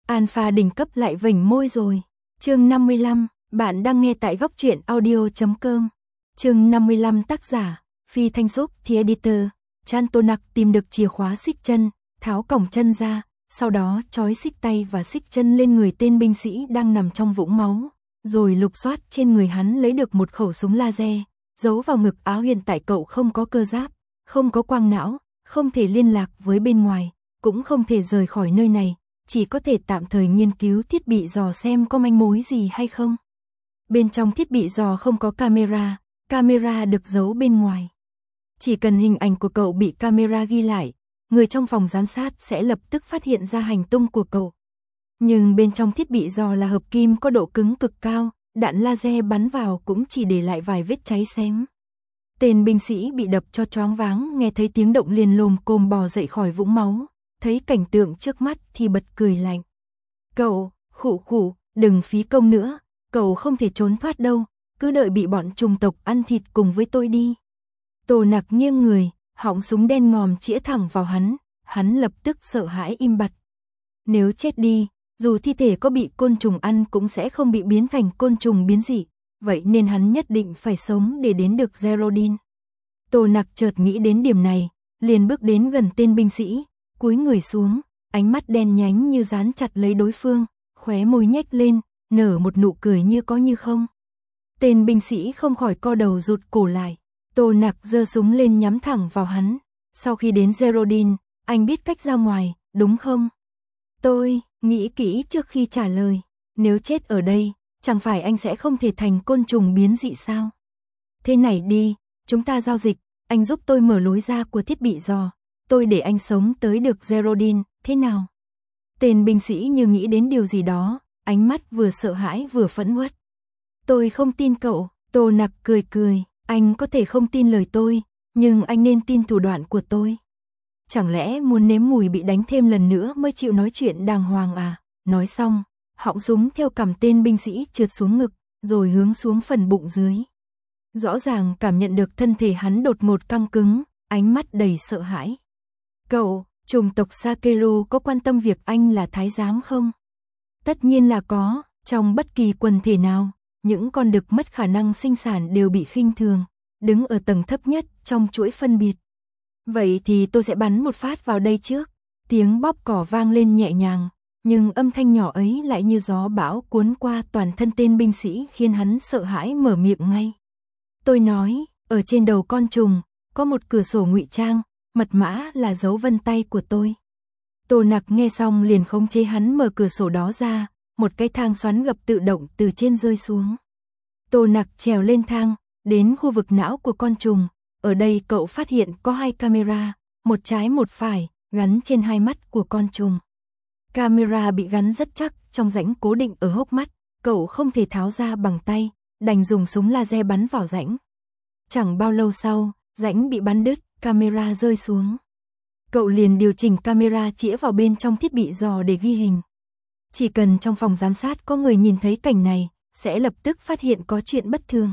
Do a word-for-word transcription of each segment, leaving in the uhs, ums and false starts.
Alpha đỉnh cấp lại vểnh môi rồi. Chương năm mươi lăm, bạn đang nghe tại góc truyện audio chấm com. Chương năm mươi lăm tác giả, Phi Thanh Xúc, The Editor. Chan Tô Nặc tìm được chìa khóa xích chân, tháo cổng chân ra, sau đó trói xích tay và xích chân lên người tên binh sĩ đang nằm trong vũng máu, rồi lục soát trên người hắn lấy được một khẩu súng laser, giấu vào ngực áo. Hiện tại cậu không có cơ giáp, không có quang não, không thể liên lạc với bên ngoài, cũng không thể rời khỏi nơi này, chỉ có thể tạm thời nghiên cứu thiết bị dò xem có manh mối gì hay không. Bên trong thiết bị dò không có camera, camera được giấu bên ngoài. Chỉ cần hình ảnh của cậu bị camera ghi lại, người trong phòng giám sát sẽ lập tức phát hiện ra hành tung của cậu. Nhưng bên trong thiết bị dò là hợp kim có độ cứng cực cao, đạn laser bắn vào cũng chỉ để lại vài vết cháy xém. Tên binh sĩ bị đập cho choáng váng, nghe thấy tiếng động liền lồm cồm bò dậy khỏi vũng máu, thấy cảnh tượng trước mắt thì bật cười lạnh. Cậu, khụ khụ, đừng phí công nữa, cậu không thể trốn thoát đâu, cứ đợi bị bọn trùng tộc ăn thịt cùng với tôi đi. Tô Nặc nghiêng người, họng súng đen ngòm chĩa thẳng vào hắn, hắn lập tức sợ hãi im bặt. Nếu chết đi, dù thi thể có bị côn trùng ăn cũng sẽ không bị biến thành côn trùng biến dị, vậy nên hắn nhất định phải sống để đến được Geraldine. Tô Nặc chợt nghĩ đến điểm này, liền bước đến gần tên binh sĩ, cúi người xuống, ánh mắt đen nhánh như dán chặt lấy đối phương, khóe môi nhếch lên, nở một nụ cười như có như không. Tên binh sĩ không khỏi co đầu rụt cổ lại. Tô Nặc giơ súng lên nhắm thẳng vào hắn. Sau khi đến Geraldine, anh biết cách ra ngoài, đúng không? Tôi nghĩ kỹ trước khi trả lời. Nếu chết ở đây, chẳng phải anh sẽ không thể thành côn trùng biến dị sao? Thế này đi, chúng ta giao dịch, anh giúp tôi mở lối ra của thiết bị dò, tôi để anh sống tới được Geraldine, thế nào? Tên binh sĩ như nghĩ đến điều gì đó, ánh mắt vừa sợ hãi vừa phẫn uất. Tôi không tin cậu. Tô Nặc cười cười, anh có thể không tin lời tôi, nhưng anh nên tin thủ đoạn của tôi. Chẳng lẽ muốn nếm mùi bị đánh thêm lần nữa mới chịu nói chuyện đàng hoàng à? Nói xong, họng súng theo cằm tên binh sĩ trượt xuống ngực, rồi hướng xuống phần bụng dưới. Rõ ràng cảm nhận được thân thể hắn đột ngột căng cứng, ánh mắt đầy sợ hãi. Cậu, chủng tộc Sakeru có quan tâm việc anh là thái giám không? Tất nhiên là có, trong bất kỳ quần thể nào, những con đực mất khả năng sinh sản đều bị khinh thường, đứng ở tầng thấp nhất trong chuỗi phân biệt. Vậy thì tôi sẽ bắn một phát vào đây trước. Tiếng bóp cỏ vang lên nhẹ nhàng, nhưng âm thanh nhỏ ấy lại như gió bão cuốn qua toàn thân tên binh sĩ khiến hắn sợ hãi mở miệng ngay. Tôi nói, ở trên đầu con trùng, có một cửa sổ ngụy trang, mật mã là dấu vân tay của tôi. Tô Nặc nghe xong liền khống chế hắn mở cửa sổ đó ra, một cái thang xoắn gập tự động từ trên rơi xuống. Tô Nặc trèo lên thang, đến khu vực não của con trùng, ở đây cậu phát hiện có hai camera, một trái một phải, gắn trên hai mắt của con trùng. Camera bị gắn rất chắc trong rãnh cố định ở hốc mắt, cậu không thể tháo ra bằng tay, đành dùng súng laser bắn vào rãnh. Chẳng bao lâu sau, rãnh bị bắn đứt, camera rơi xuống. Cậu liền điều chỉnh camera chĩa vào bên trong thiết bị dò để ghi hình. Chỉ cần trong phòng giám sát có người nhìn thấy cảnh này, sẽ lập tức phát hiện có chuyện bất thường.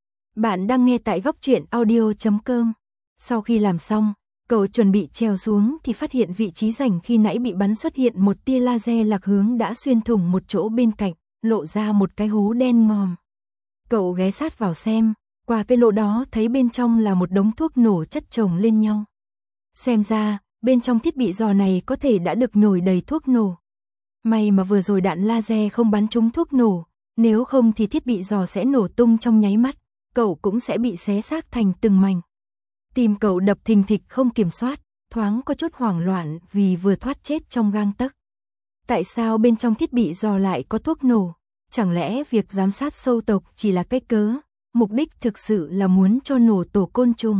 Bạn đang nghe tại góc truyện audio chấm com. Sau khi làm xong, cậu chuẩn bị trèo xuống thì phát hiện vị trí rảnh khi nãy bị bắn xuất hiện một tia laser lạc hướng đã xuyên thủng một chỗ bên cạnh, lộ ra một cái hố đen ngòm. Cậu ghé sát vào xem, qua cái lỗ đó thấy bên trong là một đống thuốc nổ chất chồng lên nhau. Xem ra, bên trong thiết bị dò này có thể đã được nhồi đầy thuốc nổ. May mà vừa rồi đạn laser không bắn trúng thuốc nổ, nếu không thì thiết bị dò sẽ nổ tung trong nháy mắt, cậu cũng sẽ bị xé xác thành từng mảnh. Tim cậu đập thình thịch không kiểm soát, thoáng có chút hoảng loạn vì vừa thoát chết trong gang tấc. Tại sao bên trong thiết bị dò lại có thuốc nổ? Chẳng lẽ việc giám sát sâu tộc chỉ là cái cớ, mục đích thực sự là muốn cho nổ tổ côn trùng?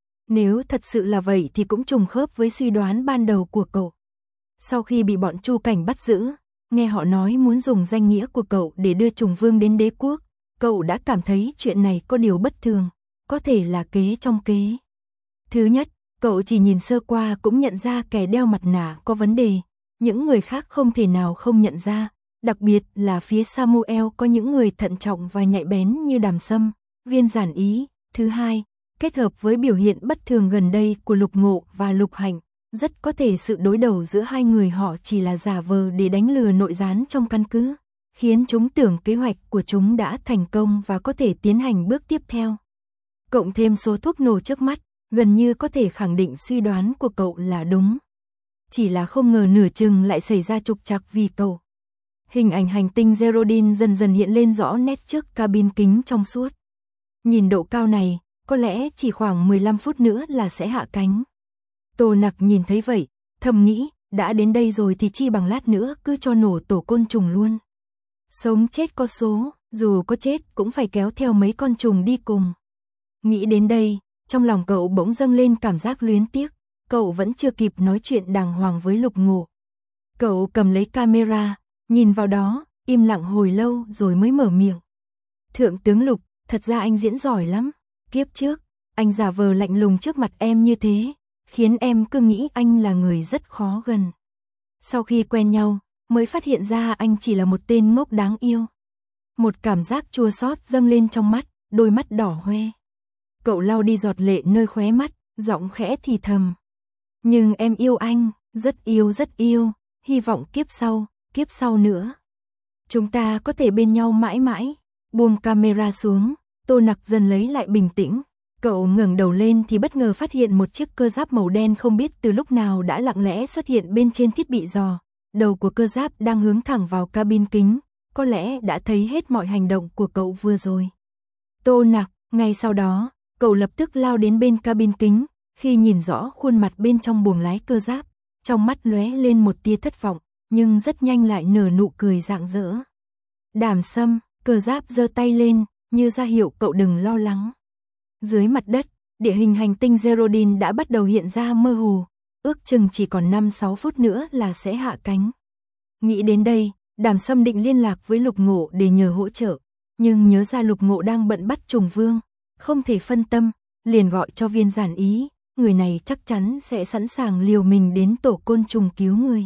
Nếu thật sự là vậy thì cũng trùng khớp với suy đoán ban đầu của cậu. Sau khi bị bọn Chu Cảnh bắt giữ, nghe họ nói muốn dùng danh nghĩa của cậu để đưa trùng vương đến đế quốc, cậu đã cảm thấy chuyện này có điều bất thường, có thể là kế trong kế. Thứ nhất, cậu chỉ nhìn sơ qua cũng nhận ra kẻ đeo mặt nạ có vấn đề, những người khác không thể nào không nhận ra, đặc biệt là phía Samuel có những người thận trọng và nhạy bén như Đàm Sâm, Viên Giản Ý. Thứ hai, kết hợp với biểu hiện bất thường gần đây của Lục Ngộ và Lục Hạnh, rất có thể sự đối đầu giữa hai người họ chỉ là giả vờ để đánh lừa nội gián trong căn cứ, khiến chúng tưởng kế hoạch của chúng đã thành công và có thể tiến hành bước tiếp theo. Cộng thêm số thuốc nổ trước mắt, gần như có thể khẳng định suy đoán của cậu là đúng. Chỉ là không ngờ nửa chừng lại xảy ra trục trặc vì cậu. Hình ảnh hành tinh Zerodin dần dần hiện lên rõ nét trước cabin kính trong suốt. Nhìn độ cao này, có lẽ chỉ khoảng mười lăm phút nữa là sẽ hạ cánh. Tô Nặc nhìn thấy vậy, thầm nghĩ, đã đến đây rồi thì chi bằng lát nữa cứ cho nổ tổ côn trùng luôn. Sống chết có số, dù có chết cũng phải kéo theo mấy con trùng đi cùng. Nghĩ đến đây, trong lòng cậu bỗng dâng lên cảm giác luyến tiếc, cậu vẫn chưa kịp nói chuyện đàng hoàng với Lục Ngộ. Cậu cầm lấy camera, nhìn vào đó, im lặng hồi lâu rồi mới mở miệng. Thượng tướng Lục, thật ra anh diễn giỏi lắm. Kiếp trước, anh giả vờ lạnh lùng trước mặt em như thế, khiến em cứ nghĩ anh là người rất khó gần. Sau khi quen nhau, mới phát hiện ra anh chỉ là một tên ngốc đáng yêu. Một cảm giác chua xót dâng lên trong mắt, đôi mắt đỏ hoe. Cậu lau đi giọt lệ nơi khóe mắt, giọng khẽ thì thầm. Nhưng em yêu anh, rất yêu rất yêu, hy vọng kiếp sau, kiếp sau nữa. Chúng ta có thể bên nhau mãi mãi. Buông camera xuống, Tô Nặc dần lấy lại bình tĩnh. Cậu ngẩng đầu lên thì bất ngờ phát hiện một chiếc cơ giáp màu đen không biết từ lúc nào đã lặng lẽ xuất hiện bên trên thiết bị dò. Đầu của cơ giáp đang hướng thẳng vào cabin kính, có lẽ đã thấy hết mọi hành động của cậu vừa rồi. Tô Nặc, ngay sau đó, cậu lập tức lao đến bên cabin kính, khi nhìn rõ khuôn mặt bên trong buồng lái cơ giáp, trong mắt lóe lên một tia thất vọng, nhưng rất nhanh lại nở nụ cười rạng rỡ. Đàm Sâm, cơ giáp giơ tay lên, như ra hiệu cậu đừng lo lắng. Dưới mặt đất, địa hình hành tinh Zerodin đã bắt đầu hiện ra mơ hồ, ước chừng chỉ còn năm sáu phút nữa là sẽ hạ cánh. Nghĩ đến đây, Đàm Sâm định liên lạc với Lục Ngộ để nhờ hỗ trợ, nhưng nhớ ra Lục Ngộ đang bận bắt trùng vương, không thể phân tâm, liền gọi cho Viên Giản Ý, người này chắc chắn sẽ sẵn sàng liều mình đến tổ côn trùng cứu người.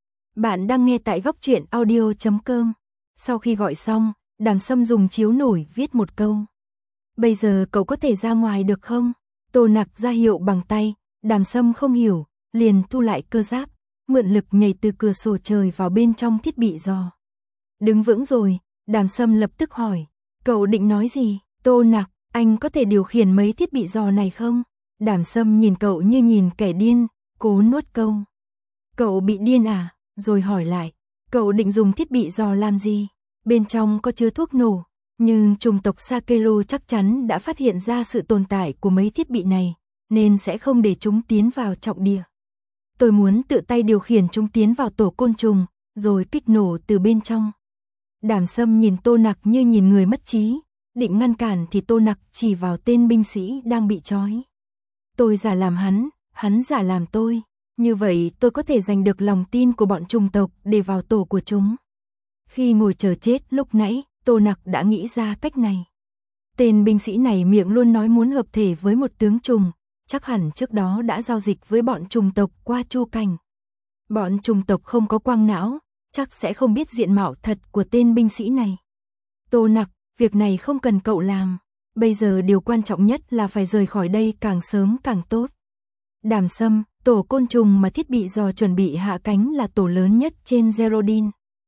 Bạn đang nghe tại góc truyện audio chấm com. Sau khi gọi xong, Đàm Sâm dùng chiếu nổi viết một câu. Bây giờ cậu có thể ra ngoài được không? Tô Nặc ra hiệu bằng tay, Đàm Sâm không hiểu, liền thu lại cơ giáp, mượn lực nhảy từ cửa sổ trời vào bên trong thiết bị dò. Đứng vững rồi, Đàm Sâm lập tức hỏi, cậu định nói gì? Tô Nặc, anh có thể điều khiển mấy thiết bị dò này không? Đàm Sâm nhìn cậu như nhìn kẻ điên, cố nuốt câu. Cậu bị điên à? Rồi hỏi lại, cậu định dùng thiết bị dò làm gì? Bên trong có chứa thuốc nổ, nhưng chủng tộc Sakelo chắc chắn đã phát hiện ra sự tồn tại của mấy thiết bị này, nên sẽ không để chúng tiến vào trọng địa. Tôi muốn tự tay điều khiển chúng tiến vào tổ côn trùng, rồi kích nổ từ bên trong. Đàm Sâm nhìn Tô Nặc như nhìn người mất trí, định ngăn cản thì Tô Nặc chỉ vào tên binh sĩ đang bị trói. Tôi giả làm hắn, hắn giả làm tôi, như vậy tôi có thể giành được lòng tin của bọn trùng tộc để vào tổ của chúng. Khi ngồi chờ chết lúc nãy, Tô Nặc đã nghĩ ra cách này. Tên binh sĩ này miệng luôn nói muốn hợp thể với một tướng trùng, chắc hẳn trước đó đã giao dịch với bọn trùng tộc qua Chu Cảnh. Bọn trùng tộc không có quang não, chắc sẽ không biết diện mạo thật của tên binh sĩ này. Tô Nặc, việc này không cần cậu làm, bây giờ điều quan trọng nhất là phải rời khỏi đây càng sớm càng tốt. Đàm Sâm, tổ côn trùng mà thiết bị dò chuẩn bị hạ cánh là tổ lớn nhất trên Zerodin.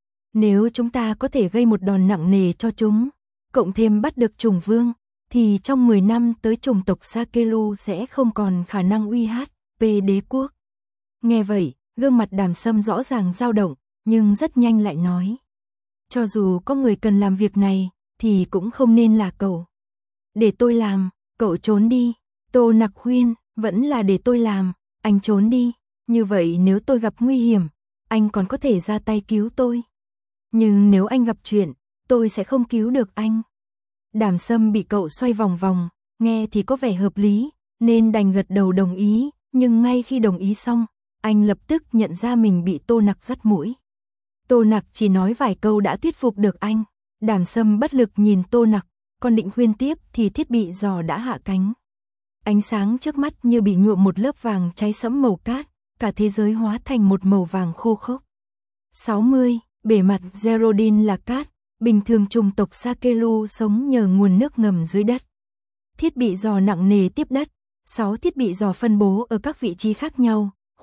Nếu chúng ta có thể gây một đòn nặng nề cho chúng, cộng thêm bắt được trùng vương, thì trong mười năm tới chủng tộc Sakelu sẽ không còn khả năng uy hiếp đế quốc. Nghe vậy, gương mặt Đàm Sâm rõ ràng dao động, nhưng rất nhanh lại nói. Cho dù có người cần làm việc này, thì cũng không nên là cậu. Để tôi làm, cậu trốn đi. Tô Nặc khuyên, vẫn là để tôi làm, anh trốn đi. Như vậy nếu tôi gặp nguy hiểm, anh còn có thể ra tay cứu tôi. Nhưng nếu anh gặp chuyện, tôi sẽ không cứu được anh. Đàm Sâm bị cậu xoay vòng vòng, nghe thì có vẻ hợp lý, nên đành gật đầu đồng ý, nhưng ngay khi đồng ý xong, anh lập tức nhận ra mình bị Tô Nặc dắt mũi. Tô Nặc chỉ nói vài câu đã thuyết phục được anh. Đàm Sâm bất lực nhìn Tô Nặc, còn định khuyên tiếp thì thiết bị dò đã hạ cánh. Ánh sáng trước mắt như bị nhuộm một lớp vàng cháy sẫm màu cát, cả thế giới hóa thành một màu vàng khô khốc. sáu mươi, bề mặt Zerodin là cát, bình thường chủng tộc Sakelu sống nhờ nguồn nước ngầm dưới đất. Thiết bị dò nặng nề tiếp đất, sáu thiết bị dò phân bố ở các vị trí khác nhau,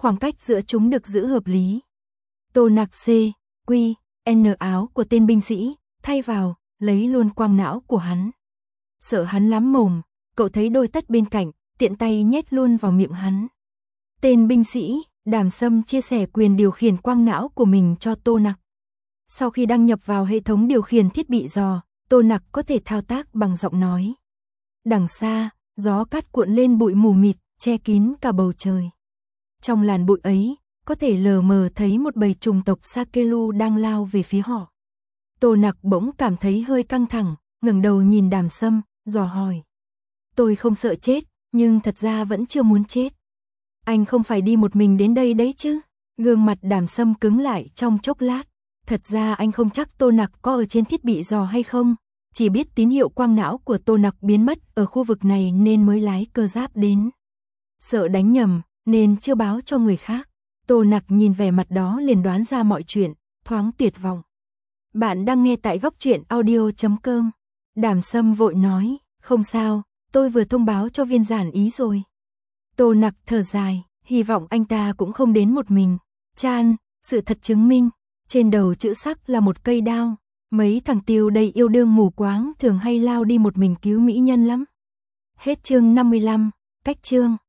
khoảng cách giữa chúng được giữ hợp lý. Tô Nặc C, Q, N áo của tên binh sĩ, thay vào, lấy luôn quang não của hắn. Sợ hắn lắm mồm, cậu thấy đôi tất bên cạnh, tiện tay nhét luôn vào miệng hắn. Tên binh sĩ, Đàm Sâm chia sẻ quyền điều khiển quang não của mình cho Tô Nặc. Sau khi đăng nhập vào hệ thống điều khiển thiết bị dò, Tô Nặc có thể thao tác bằng giọng nói. Đằng xa, gió cát cuộn lên bụi mù mịt, che kín cả bầu trời. Trong làn bụi ấy, có thể lờ mờ thấy một bầy trùng tộc Sakelu đang lao về phía họ. Tô Nặc bỗng cảm thấy hơi căng thẳng, ngẩng đầu nhìn Đàm Sâm, dò hỏi. Tôi không sợ chết, nhưng thật ra vẫn chưa muốn chết. Anh không phải đi một mình đến đây đấy chứ? Gương mặt Đàm Sâm cứng lại trong chốc lát. Thật ra anh không chắc Tô Nặc có ở trên thiết bị dò hay không, chỉ biết tín hiệu quang não của Tô Nặc biến mất ở khu vực này nên mới lái cơ giáp đến. Sợ đánh nhầm, nên chưa báo cho người khác. Tô Nặc nhìn vẻ mặt đó liền đoán ra mọi chuyện, thoáng tuyệt vọng. Bạn đang nghe tại góc truyện audio chấm com. Đàm Sâm vội nói, không sao, tôi vừa thông báo cho viên giản ý rồi. Tô Nặc thở dài, hy vọng anh ta cũng không đến một mình. Chan, sự thật chứng minh, trên đầu chữ sắc là một cây đao. Mấy thằng tiêu đầy yêu đương mù quáng thường hay lao đi một mình cứu mỹ nhân lắm. Hết chương năm mươi lăm, cách chương.